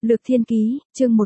Lược Thiên Ký, chương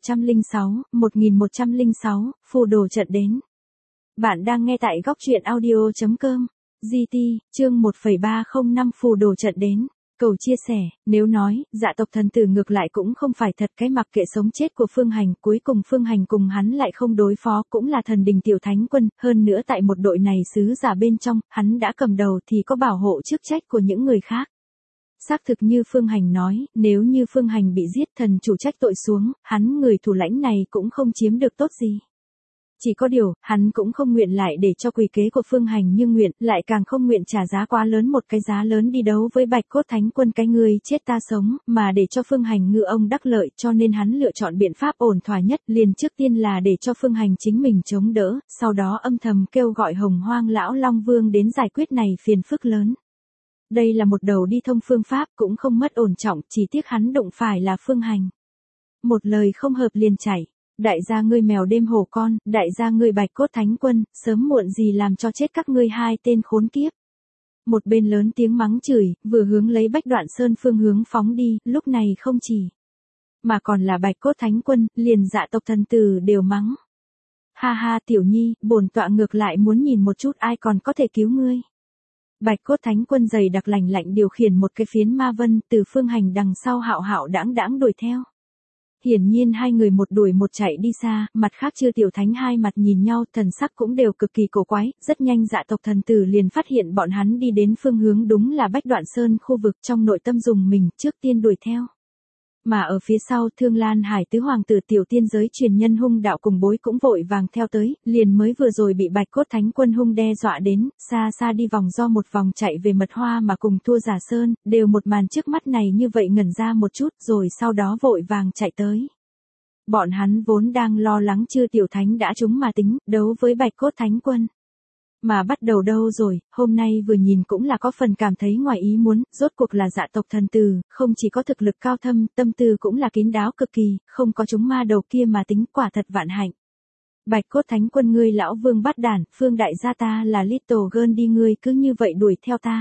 1106, phù đồ trận đến. Bạn đang nghe tại góc truyện audio.com. GT, chương 1,305 phù đồ trận đến. Cầu chia sẻ, nếu nói, dạ tộc thần tử ngược lại cũng không phải thật cái mặc kệ sống chết của Phương Hành, cuối cùng Phương Hành cùng hắn lại không đối phó, cũng là thần đình tiểu thánh quân, hơn nữa tại một đội này sứ giả bên trong, hắn đã cầm đầu thì có bảo hộ chức trách của những người khác. Xác thực như Phương Hành nói, nếu như Phương Hành bị giết thần chủ trách tội xuống, hắn người thủ lãnh này cũng không chiếm được tốt gì. Chỉ có điều, hắn cũng không nguyện lại để cho quỷ kế của Phương Hành như nguyện, lại càng không nguyện trả giá quá lớn một cái giá lớn đi đấu với Bạch Cốt Thánh Quân cái người chết ta sống, mà để cho Phương Hành ngư ông đắc lợi, cho nên hắn lựa chọn biện pháp ổn thỏa nhất, liền trước tiên là để cho Phương Hành chính mình chống đỡ, sau đó âm thầm kêu gọi Hồng Hoang lão Long Vương đến giải quyết này phiền phức lớn. Đây là một đầu đi thông phương pháp, cũng không mất ổn trọng, chỉ tiếc hắn đụng phải là Phương Hành. Một lời không hợp liền chảy. Đại gia ngươi mèo đêm hổ con, đại gia ngươi Bạch Cốt Thánh Quân, sớm muộn gì làm cho chết các ngươi hai tên khốn kiếp. Một bên lớn tiếng mắng chửi, vừa hướng lấy Bách Đoạn Sơn phương hướng phóng đi, lúc này không chỉ mà còn là Bạch Cốt Thánh Quân, liền dạ tộc thần tử đều mắng. Ha ha tiểu nhi, bổn tọa ngược lại muốn nhìn một chút ai còn có thể cứu ngươi. Bạch Cốt Thánh Quân dày đặc lạnh lạnh điều khiển một cái phiến ma vân từ Phương Hành đằng sau hạo hạo đãng đãng đuổi theo. Hiển nhiên hai người một đuổi một chạy đi xa, mặt khác Chư Tiểu Thánh hai mặt nhìn nhau, thần sắc cũng đều cực kỳ cổ quái, rất nhanh dạ tộc thần tử liền phát hiện bọn hắn đi đến phương hướng đúng là Bách Đoạn Sơn khu vực, trong nội tâm dùng mình trước tiên đuổi theo. Mà ở phía sau Thương Lan Hải tứ hoàng tử tiểu tiên giới truyền nhân hung đạo cùng bối cũng vội vàng theo tới, liền mới vừa rồi bị Bạch Cốt Thánh Quân hung đe dọa đến, xa xa đi vòng do một vòng chạy về Mật Hoa mà cùng thua Giả Sơn, đều một màn trước mắt này như vậy ngẩn ra một chút rồi sau đó vội vàng chạy tới. Bọn hắn vốn đang lo lắng Chư Tiểu Thánh đã trúng mà tính, đấu với Bạch Cốt Thánh Quân. Mà bắt đầu đâu rồi, hôm nay vừa nhìn cũng là có phần cảm thấy ngoài ý muốn, rốt cuộc là dạ tộc thần tử, không chỉ có thực lực cao thâm, tâm tư cũng là kín đáo cực kỳ, không có chúng ma đầu kia mà tính quả thật vạn hạnh. Bạch Cốt Thánh Quân ngươi lão vương bắt đản, Phương đại gia ta là Little Girl đi ngươi cứ như vậy đuổi theo ta.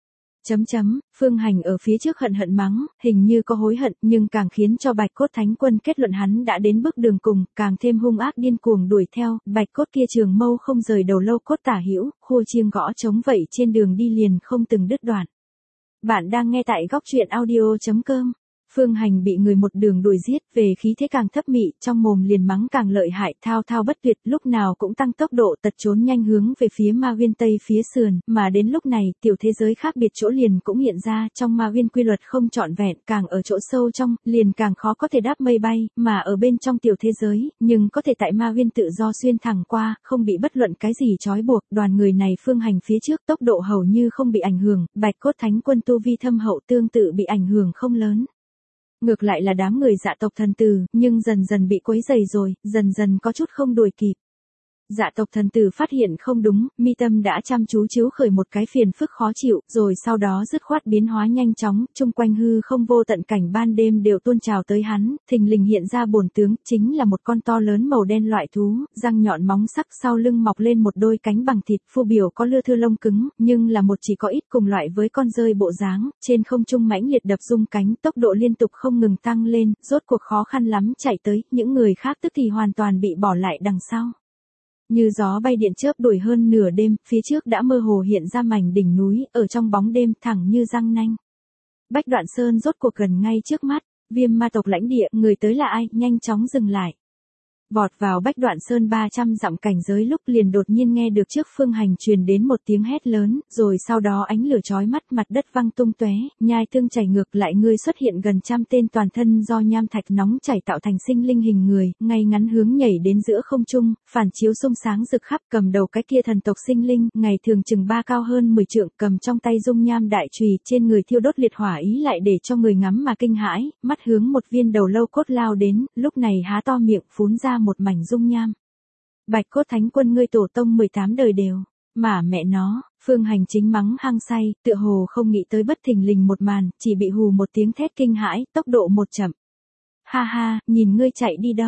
Phương Hành ở phía trước hận hận mắng, hình như có hối hận, nhưng càng khiến cho Bạch Cốt Thánh Quân kết luận hắn đã đến bước đường cùng, càng thêm hung ác điên cuồng đuổi theo, Bạch Cốt kia trường mâu không rời đầu lâu cốt tả hữu, khua chiêng gõ trống vậy trên đường đi liền không từng đứt đoạn. Bạn đang nghe tại góc truyện audio.com. Phương Hành bị người một đường đuổi giết, về khí thế càng thấp mị, trong mồm liền mắng càng lợi hại, thao thao bất tuyệt, lúc nào cũng tăng tốc độ tật trốn nhanh hướng về phía ma viên tây phía sườn, mà đến lúc này, tiểu thế giới khác biệt chỗ liền cũng hiện ra, trong ma viên quy luật không trọn vẹn, càng ở chỗ sâu trong, liền càng khó có thể đáp mây bay, mà ở bên trong tiểu thế giới, nhưng có thể tại ma viên tự do xuyên thẳng qua, không bị bất luận cái gì trói buộc, đoàn người này Phương Hành phía trước tốc độ hầu như không bị ảnh hưởng, Bạch Cốt Thánh Quân tu vi thâm hậu tương tự bị ảnh hưởng không lớn. Ngược lại là đám người dạ tộc thần tử, nhưng dần dần bị quấy rầy rồi, dần dần có chút không đuổi kịp. Dạ tộc thần tử phát hiện không đúng, mi tâm đã chăm chú chiếu khởi một cái phiền phức khó chịu, rồi sau đó dứt khoát biến hóa nhanh chóng, chung quanh hư không vô tận cảnh ban đêm đều tuôn trào tới hắn, thình lình hiện ra bổn tướng, chính là một con to lớn màu đen loại thú, răng nhọn móng sắc sau lưng mọc lên một đôi cánh bằng thịt, phù biểu có lưa thưa lông cứng, nhưng là một chỉ có ít cùng loại với con rơi bộ dáng, trên không trung mãnh liệt đập rung cánh, tốc độ liên tục không ngừng tăng lên, rốt cuộc khó khăn lắm chạy tới, những người khác tức thì hoàn toàn bị bỏ lại đằng sau. Như gió bay điện chớp đuổi hơn nửa đêm, phía trước đã mơ hồ hiện ra mảnh đỉnh núi, ở trong bóng đêm thẳng như răng nanh. Bách Đoạn Sơn rốt cuộc gần ngay trước mắt, Viêm ma tộc lãnh địa, người tới là ai, nhanh chóng dừng lại. Vọt vào Bách Đoạn Sơn 300 dặm cảnh giới lúc liền đột nhiên nghe được trước Phương Hành truyền đến một tiếng hét lớn, rồi sau đó ánh lửa chói mắt, mặt đất văng tung tóe, nhai tương chảy ngược lại, ngươi xuất hiện gần trăm tên toàn thân do nham thạch nóng chảy tạo thành sinh linh hình người, ngay ngắn hướng nhảy đến giữa không trung, phản chiếu xung sáng rực khắp, cầm đầu cái kia thần tộc sinh linh, ngày thường chừng 3 cao hơn 10 trượng, cầm trong tay dung nham đại chùy, trên người thiêu đốt liệt hỏa ý lại để cho người ngắm mà kinh hãi, mắt hướng một viên đầu lâu cốt lao đến, lúc này há to miệng phún ra một mảnh dung nham. Bạch Cốt Thánh Quân ngươi tổ tông 18 đời đều, mà mẹ nó, Phương Hành chính mắng hăng say, tựa hồ không nghĩ tới bất thình lình một màn, chỉ bị hù một tiếng thét kinh hãi, tốc độ một chậm. Ha ha, nhìn ngươi chạy đi đâu?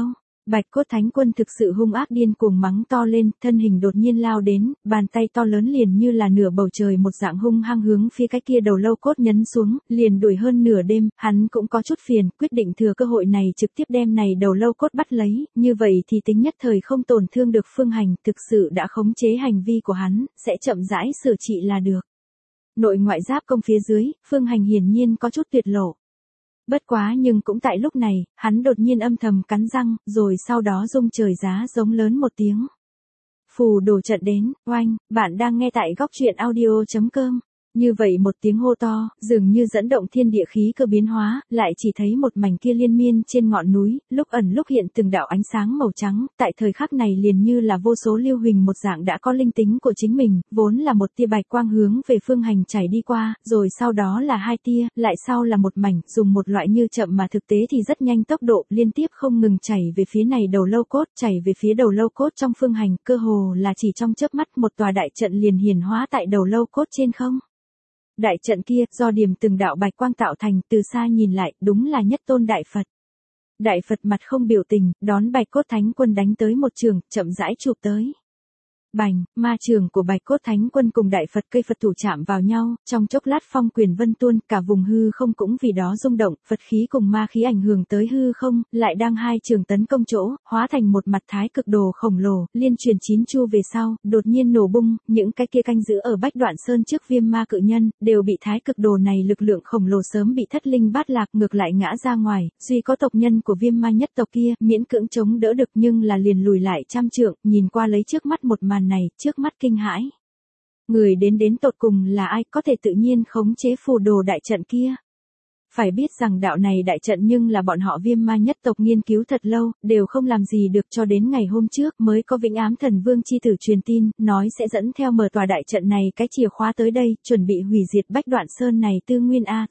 Bạch cốt thánh quân thực sự hung ác điên cuồng mắng to lên, thân hình đột nhiên lao đến, bàn tay to lớn liền như là nửa bầu trời một dạng hung hăng hướng phía cái kia đầu lâu cốt nhấn xuống, liền đuổi hơn nửa đêm, hắn cũng có chút phiền, quyết định thừa cơ hội này trực tiếp đem này đầu lâu cốt bắt lấy, như vậy thì tính nhất thời không tổn thương được Phương Hành, thực sự đã khống chế hành vi của hắn, sẽ chậm rãi sửa trị là được. Nội ngoại giáp công phía dưới, Phương Hành hiển nhiên có chút tuyệt lộ. Bất quá nhưng cũng tại lúc này, hắn đột nhiên âm thầm cắn răng, rồi sau đó rung trời giá giống lớn một tiếng. Phù đồ trận đến, oanh, bạn đang nghe tại góc truyện audio.com. Như vậy một tiếng hô to, dường như dẫn động thiên địa khí cơ biến hóa, lại chỉ thấy một mảnh kia liên miên trên ngọn núi, lúc ẩn lúc hiện từng đạo ánh sáng màu trắng, tại thời khắc này liền như là vô số lưu huỳnh một dạng đã có linh tính của chính mình, vốn là một tia bạch quang hướng về Phương Hành chảy đi qua, rồi sau đó là hai tia, lại sau là một mảnh, dùng một loại như chậm mà thực tế thì rất nhanh tốc độ, liên tiếp không ngừng chảy về phía này đầu lâu cốt, chảy về phía đầu lâu cốt trong Phương Hành, cơ hồ là chỉ trong chớp mắt một tòa đại trận liền hiển hóa tại đầu lâu cốt trên không. Đại trận kia, do điểm từng đạo bạch quang tạo thành, từ xa nhìn lại, đúng là nhất tôn đại Phật. Đại Phật mặt không biểu tình, đón bạch cốt thánh quân đánh tới một trường, chậm rãi chụp tới. Bành, ma trường của bạch cốt thánh quân cùng đại Phật cây Phật thủ chạm vào nhau, trong chốc lát phong quyền vân tuôn, cả vùng hư không cũng vì đó rung động, Phật khí cùng ma khí ảnh hưởng tới hư không, lại đang hai trường tấn công chỗ, hóa thành một mặt thái cực đồ khổng lồ, liên truyền 9 chu về sau, đột nhiên nổ bung, những cái kia canh giữ ở Bách Đoạn Sơn trước Viêm Ma cự nhân, đều bị thái cực đồ này lực lượng khổng lồ sớm bị thất linh bát lạc ngược lại ngã ra ngoài, duy có tộc nhân của Viêm Ma nhất tộc kia, miễn cưỡng chống đỡ được nhưng là liền lùi lại trăm trượng, nhìn qua lấy trước mắt một màn này, trước mắt kinh hãi. Người đến tột cùng là ai có thể tự nhiên khống chế phù đồ đại trận kia? Phải biết rằng đạo này đại trận nhưng là bọn họ Viêm Ma nhất tộc nghiên cứu thật lâu, đều không làm gì được cho đến ngày hôm trước mới có Vĩnh Ám Thần Vương chi tử truyền tin, nói sẽ dẫn theo mở tòa đại trận này cái chìa khóa tới đây, chuẩn bị hủy diệt Bách Đoạn Sơn này tư nguyên A,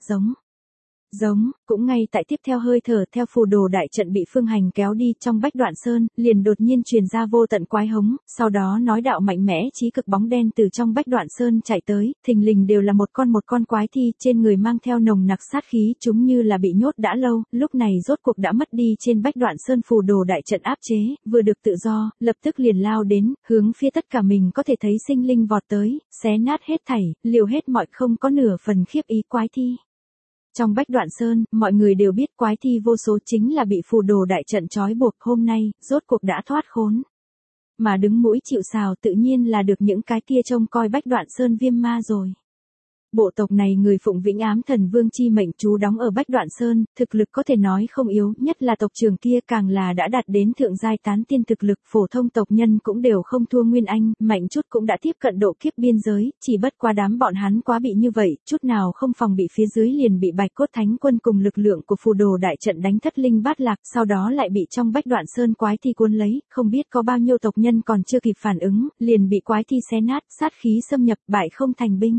giống, cũng ngay tại tiếp theo hơi thở theo phù đồ đại trận bị Phương Hành kéo đi trong Bách Đoạn Sơn, liền đột nhiên truyền ra vô tận quái hống, sau đó nói đạo mạnh mẽ chí cực bóng đen từ trong Bách Đoạn Sơn chạy tới, thình lình đều là một con quái thi, trên người mang theo nồng nặc sát khí, chúng như là bị nhốt đã lâu, lúc này rốt cuộc đã mất đi trên Bách Đoạn Sơn phù đồ đại trận áp chế, vừa được tự do, lập tức liền lao đến, hướng phía tất cả mình có thể thấy sinh linh vọt tới, xé nát hết thảy, liều hết mọi không có nửa phần khiếp ý quái thi. Trong Bách Đoạn Sơn, mọi người đều biết quái thi vô số chính là bị phù đồ đại trận trói buộc, hôm nay, rốt cuộc đã thoát khốn. Mà đứng mũi chịu sào tự nhiên là được những cái kia trông coi Bách Đoạn Sơn Viêm Ma rồi. Bộ tộc này người phụng Vĩnh Ám Thần Vương chi mệnh trú đóng ở Bách Đoạn Sơn, thực lực có thể nói không yếu, nhất là tộc trưởng kia càng là đã đạt đến thượng giai tán tiên thực lực, phổ thông tộc nhân cũng đều không thua Nguyên Anh, mạnh chút cũng đã tiếp cận độ kiếp biên giới, chỉ bất quá đám bọn hắn quá bị như vậy, chút nào không phòng bị phía dưới liền bị Bạch Cốt Thánh Quân cùng lực lượng của phù đồ đại trận đánh thất linh bát lạc, sau đó lại bị trong Bách Đoạn Sơn quái thi cuốn lấy, không biết có bao nhiêu tộc nhân còn chưa kịp phản ứng, liền bị quái thi xé nát, sát khí xâm nhập, bại không thành binh.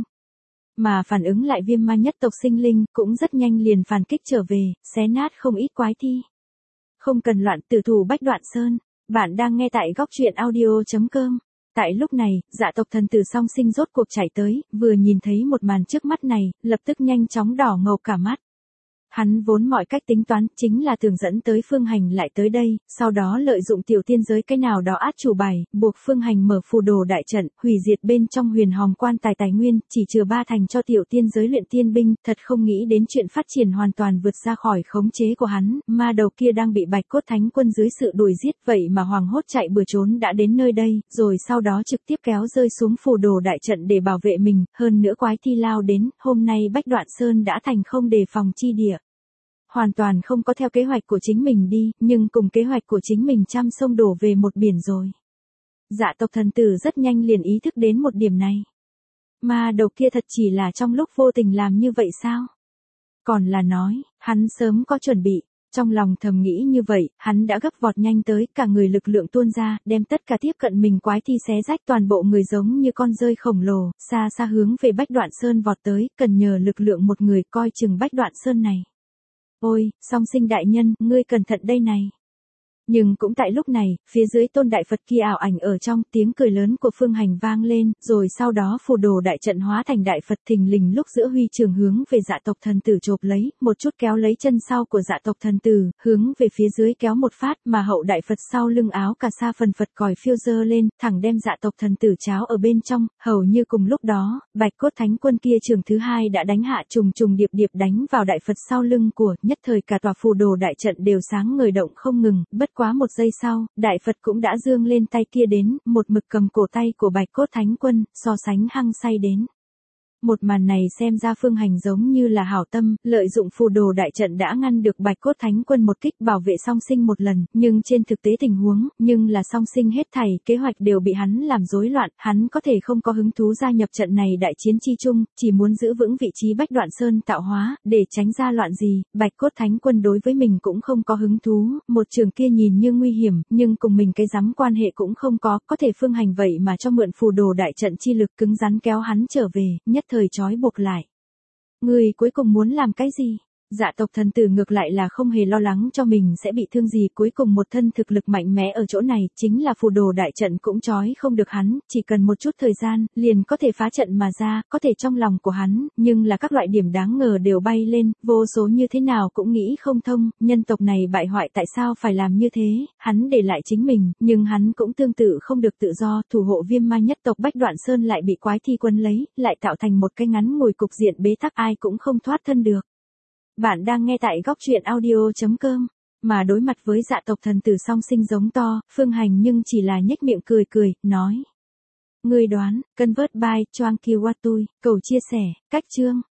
Mà phản ứng lại Viêm Ma nhất tộc sinh linh, cũng rất nhanh liền phản kích trở về, xé nát không ít quái thi. Không cần loạn, tử thủ Bách Đoạn Sơn. Bạn đang nghe tại góc truyện audio.com. Tại lúc này, Dạ tộc thần tử song sinh rốt cuộc chạy tới, vừa nhìn thấy một màn trước mắt này, lập tức nhanh chóng đỏ ngầu cả mắt. Hắn vốn mọi cách tính toán, chính là tưởng dẫn tới Phương Hành lại tới đây, sau đó lợi dụng tiểu tiên giới cái nào đó át chủ bài, buộc Phương Hành mở phù đồ đại trận, hủy diệt bên trong huyền hòm quan tài nguyên, chỉ chừa 3 thành cho tiểu tiên giới luyện tiên binh, thật không nghĩ đến chuyện phát triển hoàn toàn vượt ra khỏi khống chế của hắn, ma đầu kia đang bị Bạch Cốt Thánh Quân dưới sự đuổi giết, vậy mà hoàng hốt chạy bừa trốn đã đến nơi đây, rồi sau đó trực tiếp kéo rơi xuống phù đồ đại trận để bảo vệ mình, hơn nữa quái thi lao đến, hôm nay Bách Đoạn Sơn đã thành không đề phòng chi địa. Hoàn toàn không có theo kế hoạch của chính mình đi, nhưng cùng kế hoạch của chính mình trăm sông đổ về một biển rồi. Dạ tộc thần tử rất nhanh liền ý thức đến một điểm này. Ma đầu kia thật chỉ là trong lúc vô tình làm như vậy sao? Còn là nói, hắn sớm có chuẩn bị, trong lòng thầm nghĩ như vậy, hắn đã gấp vọt nhanh tới, cả người lực lượng tuôn ra, đem tất cả tiếp cận mình quái thi xé rách toàn bộ người giống như con rơi khổng lồ, xa xa hướng về Bách Đoạn Sơn vọt tới, cần nhờ lực lượng một người coi chừng Bách Đoạn Sơn này. Ôi, song sinh đại nhân, ngươi cẩn thận đây này. Nhưng cũng tại lúc này, phía dưới tôn đại Phật kia ảo ảnh ở trong, tiếng cười lớn của Phương Hành vang lên, rồi sau đó phù đồ đại trận hóa thành đại Phật thình lình lúc giữa huy trường hướng về dạ tộc thần tử chộp lấy, một chút kéo lấy chân sau của dạ tộc thần tử, hướng về phía dưới kéo một phát mà hậu đại Phật sau lưng áo cà sa phần phật còi phiêu dơ lên, thẳng đem dạ tộc thần tử cháo ở bên trong, hầu như cùng lúc đó, Bạch Cốt Thánh Quân kia trường thứ hai đã đánh hạ trùng trùng điệp điệp đánh vào đại Phật sau lưng của, nhất thời cả tòa phù đồ đại trận đều sáng ngời động không ngừng, bất quá một giây sau, đại Phật cũng đã giương lên tay kia đến, một mực cầm cổ tay của Bạch Cốt Thánh Quân, so sánh hăng say đến. Một màn này xem ra Phương Hành giống như là hảo tâm, lợi dụng phù đồ đại trận đã ngăn được Bạch Cốt Thánh Quân một kích bảo vệ song sinh một lần, nhưng trên thực tế tình huống, nhưng là song sinh hết thảy, kế hoạch đều bị hắn làm rối loạn, hắn có thể không có hứng thú gia nhập trận này đại chiến chi chung, chỉ muốn giữ vững vị trí Bách Đoạn Sơn tạo hóa, để tránh ra loạn gì, Bạch Cốt Thánh Quân đối với mình cũng không có hứng thú, một trường kia nhìn như nguy hiểm, nhưng cùng mình cái rắm quan hệ cũng không có thể Phương Hành vậy mà cho mượn phù đồ đại trận chi lực cứng rắn kéo hắn trở về, nhất thời trói buộc lại. Người cuối cùng muốn làm cái gì? Dạ tộc thần tử ngược lại là không hề lo lắng cho mình sẽ bị thương gì, cuối cùng một thân thực lực mạnh mẽ ở chỗ này, chính là phù đồ đại trận cũng trói không được hắn, chỉ cần một chút thời gian, liền có thể phá trận mà ra, có thể trong lòng của hắn, nhưng là các loại điểm đáng ngờ đều bay lên, vô số như thế nào cũng nghĩ không thông, nhân tộc này bại hoại tại sao phải làm như thế, hắn để lại chính mình, nhưng hắn cũng tương tự không được tự do, thủ hộ Viêm Ma nhất tộc Bách Đoạn Sơn lại bị quái thi quân lấy, lại tạo thành một cái ngắn ngủi cục diện bế tắc ai cũng không thoát thân được. Bạn đang nghe tại góc truyện audio.com, mà đối mặt với dạ tộc thần tử song sinh giống to, Phương Hành nhưng chỉ là nhếch miệng cười, nói. Người đoán, Convert by Choang Kiwatui, cầu chia sẻ, cách chương.